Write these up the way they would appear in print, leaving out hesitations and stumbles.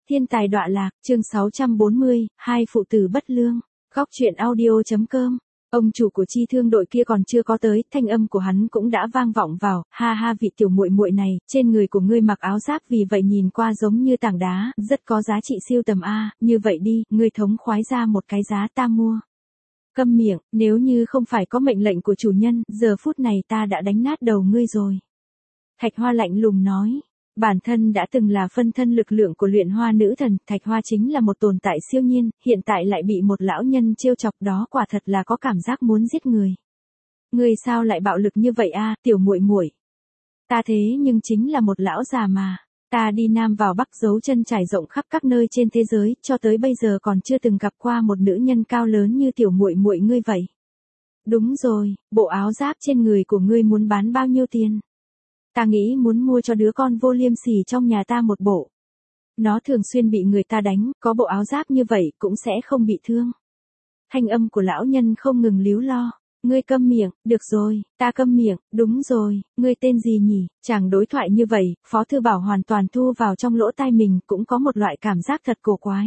Thiên tài đọa lạc, chương 640, hai phụ tử bất lương. Góc truyện audio.com. Ông chủ của chi thương đội kia còn chưa có tới, thanh âm của hắn cũng đã vang vọng vào, ha ha vị tiểu muội muội này, trên người của ngươi mặc áo giáp vì vậy nhìn qua giống như tảng đá, rất có giá trị siêu tầm a, như vậy đi, ngươi thống khoái ra một cái giá ta mua. Câm miệng, nếu như không phải có mệnh lệnh của chủ nhân, giờ phút này ta đã đánh nát đầu ngươi rồi. Thạch Hoa lạnh lùng nói. Bản thân đã từng là phân thân lực lượng của luyện hoa nữ thần, Thạch Hoa chính là một tồn tại siêu nhiên, hiện tại lại bị một lão nhân trêu chọc, đó quả thật là có cảm giác muốn giết người. Ngươi sao lại bạo lực như vậy a, tiểu muội muội? Ta thế nhưng chính là một lão già mà. Ta đi Nam vào Bắc giấu chân trải rộng khắp các nơi trên thế giới, cho tới bây giờ còn chưa từng gặp qua một nữ nhân cao lớn như tiểu muội muội ngươi vậy. Đúng rồi, bộ áo giáp trên người của ngươi muốn bán bao nhiêu tiền? Ta nghĩ muốn mua cho đứa con vô liêm sỉ trong nhà ta một bộ. Nó thường xuyên bị người ta đánh, có bộ áo giáp như vậy cũng sẽ không bị thương. Thanh âm của lão nhân không ngừng líu lo. Ngươi câm miệng, được rồi, ta câm miệng, đúng rồi, ngươi tên gì nhỉ? Chàng đối thoại như vậy, Phó Thư Bảo hoàn toàn thu vào trong lỗ tai mình, cũng có một loại cảm giác thật cổ quái.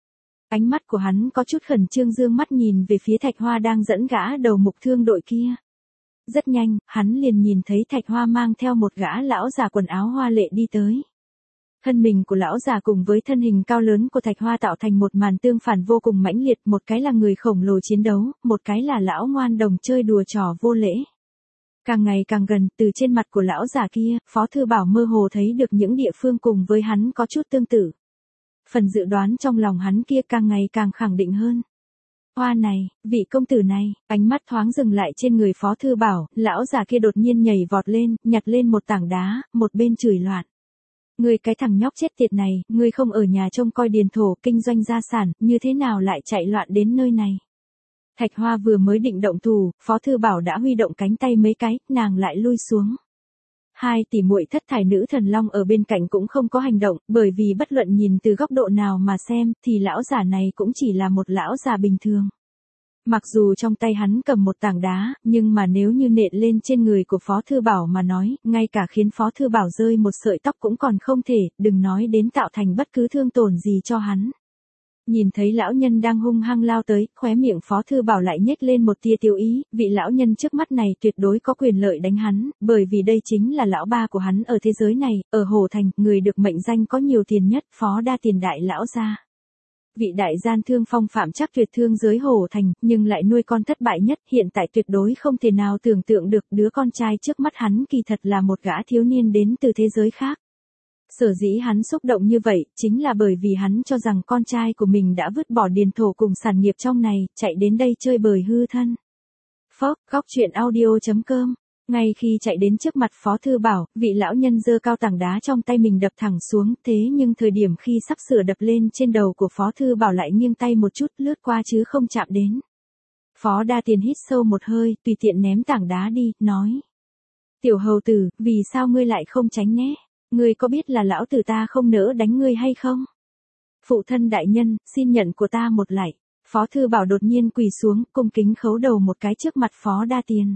Ánh mắt của hắn có chút khẩn trương dương mắt nhìn về phía Thạch Hoa đang dẫn gã đầu mục thương đội kia. Rất nhanh, hắn liền nhìn thấy Thạch Hoa mang theo một gã lão già quần áo hoa lệ đi tới. Thân mình của lão già cùng với thân hình cao lớn của Thạch Hoa tạo thành một màn tương phản vô cùng mãnh liệt, một cái là người khổng lồ chiến đấu, một cái là lão ngoan đồng chơi đùa trò vô lễ. Càng ngày càng gần, từ trên mặt của lão già kia, Phó Thư Bảo mơ hồ thấy được những địa phương cùng với hắn có chút tương tự. Phần dự đoán trong lòng hắn kia càng ngày càng khẳng định hơn. Hoa này, vị công tử này, ánh mắt thoáng dừng lại trên người Phó Thư Bảo, lão già kia đột nhiên nhảy vọt lên, nhặt lên một tảng đá, một bên chửi loạn. Ngươi cái thằng nhóc chết tiệt này, ngươi không ở nhà trông coi điền thổ kinh doanh gia sản, như thế nào lại chạy loạn đến nơi này? Thạch Hoa vừa mới định động thủ, Phó Thư Bảo đã huy động cánh tay mấy cái, nàng lại lui xuống. Hai tỷ muội thất thải nữ thần long ở bên cạnh cũng không có hành động, bởi vì bất luận nhìn từ góc độ nào mà xem, thì lão già này cũng chỉ là một lão già bình thường. Mặc dù trong tay hắn cầm một tảng đá, nhưng mà nếu như nện lên trên người của Phó Thư Bảo mà nói, ngay cả khiến Phó Thư Bảo rơi một sợi tóc cũng còn không thể, đừng nói đến tạo thành bất cứ thương tổn gì cho hắn. Nhìn thấy lão nhân đang hung hăng lao tới, khóe miệng Phó Thư Bảo lại nhếch lên một tia tiêu ý, vị lão nhân trước mắt này tuyệt đối có quyền lợi đánh hắn, bởi vì đây chính là lão ba của hắn ở thế giới này, ở Hồ Thành, người được mệnh danh có nhiều tiền nhất, Phó Đa Tiền đại lão gia. Vị đại gian thương phong phạm chắc tuyệt thương giới Hồ Thành, nhưng lại nuôi con thất bại nhất, hiện tại tuyệt đối không thể nào tưởng tượng được đứa con trai trước mắt hắn kỳ thật là một gã thiếu niên đến từ thế giới khác. Sở dĩ hắn xúc động như vậy, chính là bởi vì hắn cho rằng con trai của mình đã vứt bỏ điền thổ cùng sản nghiệp trong này, chạy đến đây chơi bời hư thân. Phốc, góc truyện audio.com. Ngay khi chạy đến trước mặt Phó Thư Bảo, vị lão nhân giơ cao tảng đá trong tay mình đập thẳng xuống, thế nhưng thời điểm khi sắp sửa đập lên trên đầu của Phó Thư Bảo lại nghiêng tay một chút lướt qua chứ không chạm đến. Phó Đa Tiền hít sâu một hơi, tùy tiện ném tảng đá đi, nói. Tiểu hầu tử, vì sao ngươi lại không tránh né? Ngươi có biết là lão tử ta không nỡ đánh ngươi hay không? Phụ thân đại nhân, xin nhận của ta một lạy. Phó Thư Bảo đột nhiên quỳ xuống, cung kính khấu đầu một cái trước mặt Phó Đa Tiền.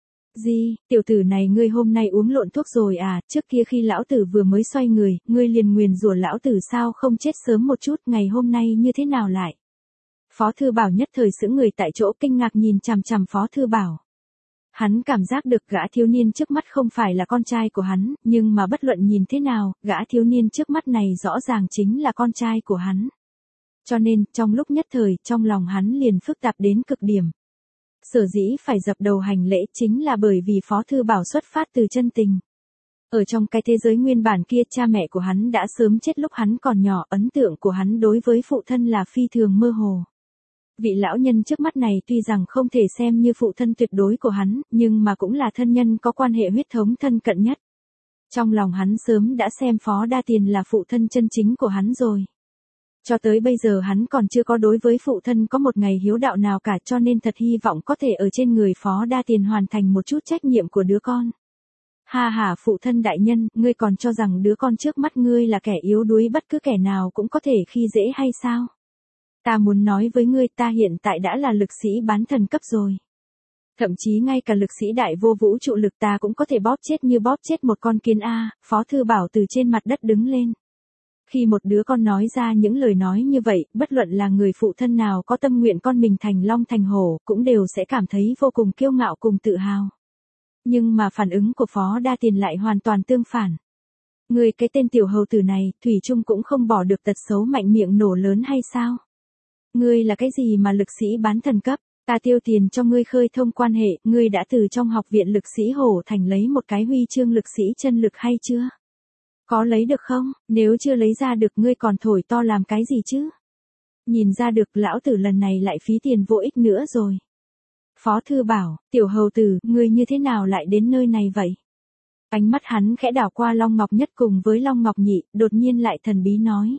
Gì, tiểu tử này ngươi hôm nay uống lộn thuốc rồi à, trước kia khi lão tử vừa mới xoay người, ngươi liền nguyền rủa lão tử sao không chết sớm một chút, ngày hôm nay như thế nào lại? Phó Thư Bảo nhất thời sững người tại chỗ kinh ngạc nhìn chằm chằm Phó Thư Bảo. Hắn cảm giác được gã thiếu niên trước mắt không phải là con trai của hắn, nhưng mà bất luận nhìn thế nào, gã thiếu niên trước mắt này rõ ràng chính là con trai của hắn. Cho nên, trong lúc nhất thời, trong lòng hắn liền phức tạp đến cực điểm. Sở dĩ phải dập đầu hành lễ chính là bởi vì Phó Thư Bảo xuất phát từ chân tình. Ở trong cái thế giới nguyên bản kia, cha mẹ của hắn đã sớm chết lúc hắn còn nhỏ, ấn tượng của hắn đối với phụ thân là phi thường mơ hồ. Vị lão nhân trước mắt này tuy rằng không thể xem như phụ thân tuyệt đối của hắn, nhưng mà cũng là thân nhân có quan hệ huyết thống thân cận nhất. Trong lòng hắn sớm đã xem Phó Đa Tiền là phụ thân chân chính của hắn rồi. Cho tới bây giờ hắn còn chưa có đối với phụ thân có một ngày hiếu đạo nào cả, cho nên thật hy vọng có thể ở trên người Phó Đa Tiền hoàn thành một chút trách nhiệm của đứa con. Ha ha, phụ thân đại nhân, ngươi còn cho rằng đứa con trước mắt ngươi là kẻ yếu đuối bất cứ kẻ nào cũng có thể khi dễ hay sao? Ta muốn nói với ngươi, ta hiện tại đã là lực sĩ bán thần cấp rồi. Thậm chí ngay cả lực sĩ đại vô vũ trụ lực ta cũng có thể bóp chết như bóp chết một con kiến A. Phó Thư Bảo từ trên mặt đất đứng lên. Khi một đứa con nói ra những lời nói như vậy, bất luận là người phụ thân nào có tâm nguyện con mình thành long thành hổ, cũng đều sẽ cảm thấy vô cùng kiêu ngạo cùng tự hào. Nhưng mà phản ứng của Phó Đa Tiền lại hoàn toàn tương phản. Ngươi cái tên tiểu hầu tử này, thủy chung cũng không bỏ được tật xấu mạnh miệng nổ lớn hay sao? Ngươi là cái gì mà lực sĩ bán thần cấp? Ta tiêu tiền cho ngươi khơi thông quan hệ, ngươi đã từ trong học viện lực sĩ Hổ Thành lấy một cái huy chương lực sĩ chân lực hay chưa? Có lấy được không? Nếu chưa lấy ra được ngươi còn thổi to làm cái gì chứ? Nhìn ra được lão tử lần này lại phí tiền vô ích nữa rồi. Phó Thư bảo, tiểu hầu tử, ngươi như thế nào lại đến nơi này vậy? Ánh mắt hắn khẽ đảo qua Long Ngọc Nhất cùng với Long Ngọc Nhị, đột nhiên lại thần bí nói.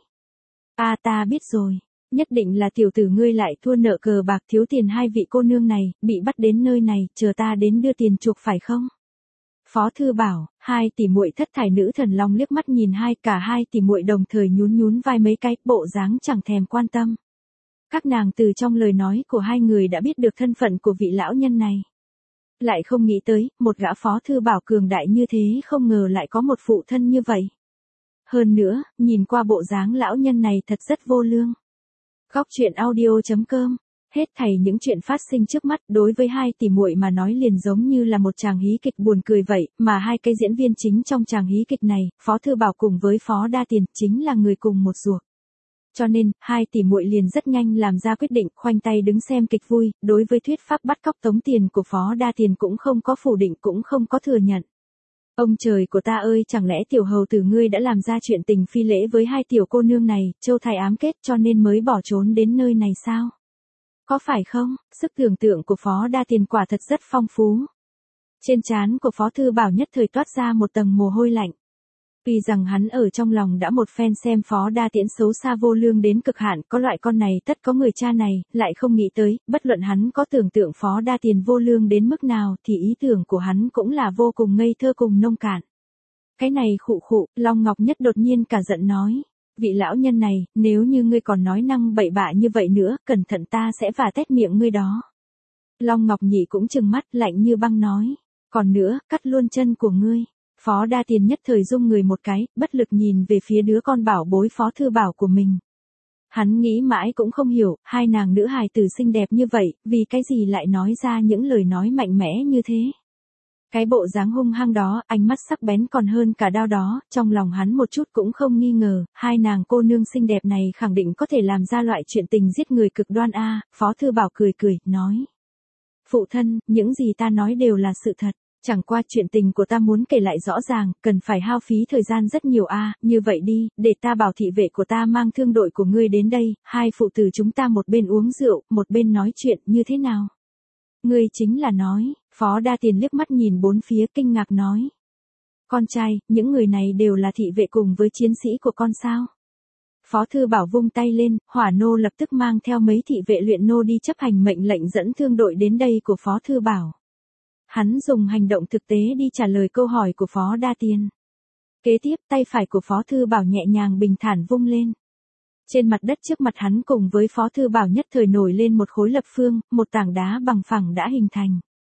Ta biết rồi. Nhất định là tiểu tử ngươi lại thua nợ cờ bạc thiếu tiền hai vị cô nương này, bị bắt đến nơi này, chờ ta đến đưa tiền chuộc phải không? Phó Thư bảo, hai tỷ muội thất thải nữ thần long liếc mắt nhìn cả hai tỷ muội đồng thời nhún nhún vai mấy cái, bộ dáng chẳng thèm quan tâm. Các nàng từ trong lời nói của hai người đã biết được thân phận của vị lão nhân này. Lại không nghĩ tới, một gã Phó Thư bảo cường đại như thế không ngờ lại có một phụ thân như vậy. Hơn nữa, nhìn qua bộ dáng lão nhân này thật rất vô lương. Góc truyện audio.com. Hết thảy những chuyện phát sinh trước mắt đối với hai tỷ muội mà nói liền giống như là một tràng hí kịch buồn cười vậy, mà hai cái diễn viên chính trong tràng hí kịch này, Phó Thư bảo cùng với Phó Đa Tiền, chính là người cùng một ruột. Cho nên, hai tỷ muội liền rất nhanh làm ra quyết định, khoanh tay đứng xem kịch vui, đối với thuyết pháp bắt cóc tống tiền của Phó Đa Tiền cũng không có phủ định cũng không có thừa nhận. Ông trời của ta ơi, chẳng lẽ tiểu hầu tử ngươi đã làm ra chuyện tình phi lễ với hai tiểu cô nương này, châu thai ám kết cho nên mới bỏ trốn đến nơi này sao? Có phải không? Sức tưởng tượng của Phó Đa Tiền quả thật rất phong phú. Trên trán của Phó Thư bảo nhất thời toát ra một tầng mồ hôi lạnh. Vì rằng hắn ở trong lòng đã một phen xem Phó Đa Tiễn xấu xa vô lương đến cực hạn, có loại con này tất có người cha này, lại không nghĩ tới, bất luận hắn có tưởng tượng Phó Đa Tiền vô lương đến mức nào thì ý tưởng của hắn cũng là vô cùng ngây thơ cùng nông cạn. Cái này khụ, Long Ngọc Nhất đột nhiên cả giận nói. Vị lão nhân này, nếu như ngươi còn nói năng bậy bạ như vậy nữa, cẩn thận ta sẽ vả tét miệng ngươi đó. Long Ngọc Nhị cũng trừng mắt lạnh như băng nói. Còn nữa, cắt luôn chân của ngươi. Phó Đa Tiền nhất thời rung người một cái, bất lực nhìn về phía đứa con bảo bối Phó Thư bảo của mình. Hắn nghĩ mãi cũng không hiểu, hai nàng nữ hài tử xinh đẹp như vậy, vì cái gì lại nói ra những lời nói mạnh mẽ như thế. Cái bộ dáng hung hăng đó, ánh mắt sắc bén còn hơn cả đao đó, trong lòng hắn một chút cũng không nghi ngờ, hai nàng cô nương xinh đẹp này khẳng định có thể làm ra loại chuyện tình giết người cực đoan Phó Thư bảo cười, nói. Phụ thân, những gì ta nói đều là sự thật. Chẳng qua chuyện tình của ta muốn kể lại rõ ràng, cần phải hao phí thời gian rất nhiều như vậy đi, để ta bảo thị vệ của ta mang thương đội của ngươi đến đây, hai phụ tử chúng ta một bên uống rượu, một bên nói chuyện như thế nào? Ngươi chính là nói, Phó Đa Tiền liếc mắt nhìn bốn phía kinh ngạc nói. Con trai, những người này đều là thị vệ cùng với chiến sĩ của con sao? Phó Thư bảo vung tay lên, hỏa nô lập tức mang theo mấy thị vệ luyện nô đi chấp hành mệnh lệnh dẫn thương đội đến đây của Phó Thư bảo. Hắn dùng hành động thực tế đi trả lời câu hỏi của Phó Đa Tiền. Kế tiếp tay phải của Phó Thư bảo nhẹ nhàng bình thản vung lên. Trên mặt đất trước mặt hắn cùng với Phó Thư bảo nhất thời nổi lên một khối lập phương, một tảng đá bằng phẳng đã hình thành.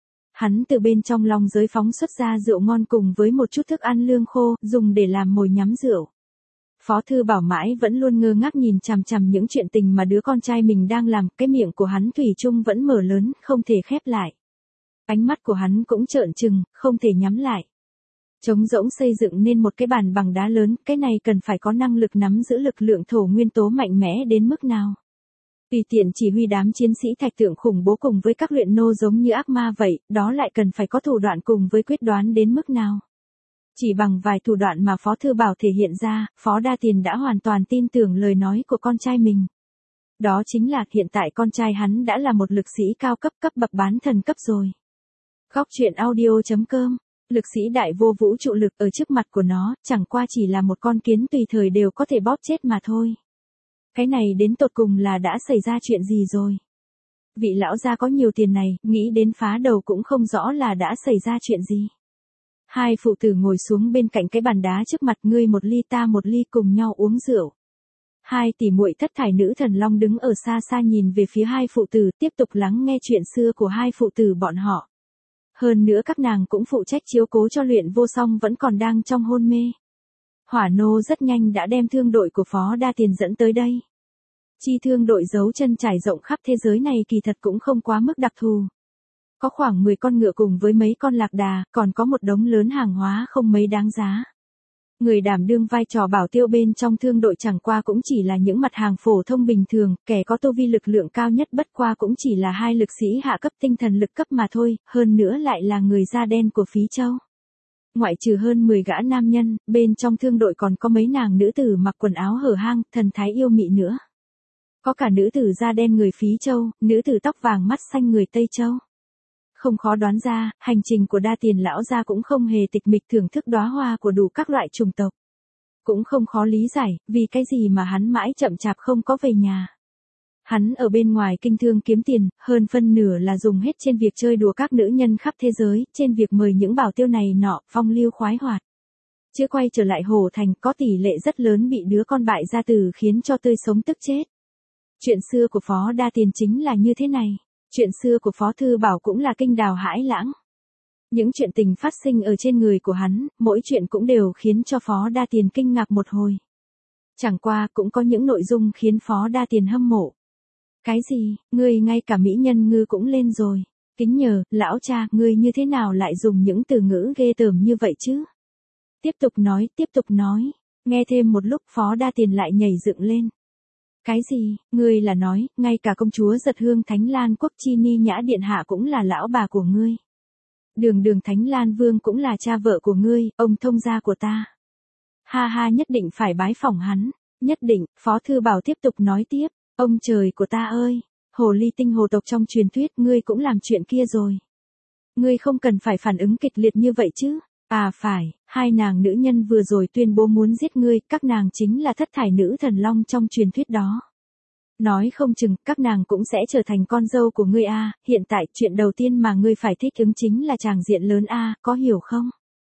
Hắn từ bên trong long giới phóng xuất ra rượu ngon cùng với một chút thức ăn lương khô, dùng để làm mồi nhắm rượu. Phó Thư bảo mãi vẫn luôn ngơ ngác nhìn chằm chằm những chuyện tình mà đứa con trai mình đang làm, cái miệng của hắn thủy chung vẫn mở lớn, không thể khép lại. Ánh mắt của hắn cũng trợn trừng, không thể nhắm lại. Trống rỗng xây dựng nên một cái bàn bằng đá lớn, cái này cần phải có năng lực nắm giữ lực lượng thổ nguyên tố mạnh mẽ đến mức nào. Tùy tiện chỉ huy đám chiến sĩ thạch tượng khủng bố cùng với các luyện nô giống như ác ma vậy, đó lại cần phải có thủ đoạn cùng với quyết đoán đến mức nào. Chỉ bằng vài thủ đoạn mà Phó Thư bảo thể hiện ra, Phó Đa Tiền đã hoàn toàn tin tưởng lời nói của con trai mình. Đó chính là hiện tại con trai hắn đã là một lực sĩ cao cấp bậc bán thần cấp rồi. Góc truyện audio.com. Lực sĩ đại vô vũ trụ lực ở trước mặt của nó, chẳng qua chỉ là một con kiến tùy thời đều có thể bóp chết mà thôi. Cái này đến tột cùng là đã xảy ra chuyện gì rồi? Vị lão gia có nhiều tiền này, nghĩ đến phá đầu cũng không rõ là đã xảy ra chuyện gì. Hai phụ tử ngồi xuống bên cạnh cái bàn đá trước mặt, ngươi một ly ta một ly cùng nhau uống rượu. Hai tỷ muội thất thải nữ thần long đứng ở xa xa nhìn về phía hai phụ tử, tiếp tục lắng nghe chuyện xưa của hai phụ tử bọn họ. Hơn nữa các nàng cũng phụ trách chiếu cố cho Luyện Vô Song vẫn còn đang trong hôn mê. Hỏa nô rất nhanh đã đem thương đội của Phó Đa Tiền dẫn tới đây. Chi thương đội giấu chân trải rộng khắp thế giới này kỳ thật cũng không quá mức đặc thù. Có khoảng 10 con ngựa cùng với mấy con lạc đà, còn có một đống lớn hàng hóa không mấy đáng giá. Người đảm đương vai trò bảo tiêu bên trong thương đội chẳng qua cũng chỉ là những mặt hàng phổ thông bình thường, kẻ có tu vi lực lượng cao nhất bất qua cũng chỉ là 2 lực sĩ hạ cấp tinh thần lực cấp mà thôi, hơn nữa lại là người da đen của Phí Châu. Ngoại trừ hơn 10 gã nam nhân, bên trong thương đội còn có mấy nàng nữ tử mặc quần áo hở hang, thần thái yêu mị nữa. Có cả nữ tử da đen người Phí Châu, nữ tử tóc vàng mắt xanh người Tây Châu. Không khó đoán ra, hành trình của Đa Tiền lão gia cũng không hề tịch mịch thưởng thức đóa hoa của đủ các loại chủng tộc. Cũng không khó lý giải, vì cái gì mà hắn mãi chậm chạp không có về nhà. Hắn ở bên ngoài kinh thương kiếm tiền, hơn phân nửa là dùng hết trên việc chơi đùa các nữ nhân khắp thế giới, trên việc mời những bảo tiêu này nọ, phong lưu khoái hoạt. Chứ quay trở lại Hồ Thành có tỷ lệ rất lớn bị đứa con bại gia tử khiến cho tươi sống tức chết. Chuyện xưa của Phó Đa Tiền chính là như thế này. Chuyện xưa của Phó Thư Bảo cũng là kinh đào hãi lãng. Những chuyện tình phát sinh ở trên người của hắn, mỗi chuyện cũng đều khiến cho Phó Đa Tiền kinh ngạc một hồi. Chẳng qua cũng có những nội dung khiến Phó Đa Tiền hâm mộ. Cái gì, ngươi ngay cả mỹ nhân ngư cũng lên rồi. Kính nhờ, lão cha, ngươi như thế nào lại dùng những từ ngữ ghê tởm như vậy chứ? Tiếp tục nói. Nghe thêm một lúc Phó Đa Tiền lại nhảy dựng lên. Cái gì, ngươi là nói, ngay cả công chúa Giật Hương Thánh Lan Quốc Chi Ni Nhã Điện Hạ cũng là lão bà của ngươi. Đường Thánh Lan Vương cũng là cha vợ của ngươi, ông thông gia của ta. Ha ha, nhất định phải bái phỏng hắn, nhất định. Phó Thư Bảo tiếp tục nói tiếp, ông trời của ta ơi, hồ ly tinh hồ tộc trong truyền thuyết ngươi cũng làm chuyện kia rồi. Ngươi không cần phải phản ứng kịch liệt như vậy chứ. À phải, 2 nàng nữ nhân vừa rồi tuyên bố muốn giết ngươi, các nàng chính là thất thải nữ thần long trong truyền thuyết đó. Nói không chừng, các nàng cũng sẽ trở thành con dâu của ngươi a. Hiện tại, chuyện đầu tiên mà ngươi phải thích ứng chính là tràng diện lớn a, có hiểu không?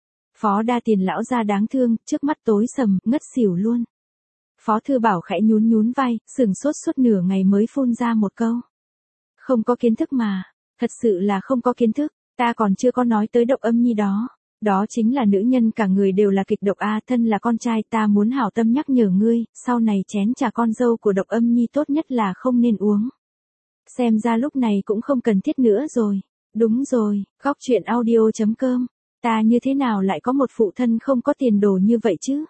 Phó Đa Tiền lão gia đáng thương, trước mắt tối sầm, ngất xỉu luôn. Phó Thư Bảo khẽ nhún vai, sừng sốt suốt nửa ngày mới phun ra một câu. Không có kiến thức mà, thật sự là không có kiến thức, ta còn chưa có nói tới Độc Âm Nhi đó. Đó chính là nữ nhân cả người đều là kịch độc a, thân là con trai ta muốn hảo tâm nhắc nhở ngươi, sau này chén trà con dâu của Độc Âm Nhi tốt nhất là không nên uống. Xem ra lúc này cũng không cần thiết nữa rồi. Đúng rồi, góc chuyện audio.com, ta như thế nào lại có một phụ thân không có tiền đồ như vậy chứ?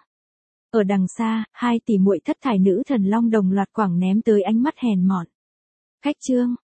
Ở đằng xa, 2 tỷ muội thất thải nữ thần long đồng loạt quẳng ném tới ánh mắt hèn mọn. Khách trương,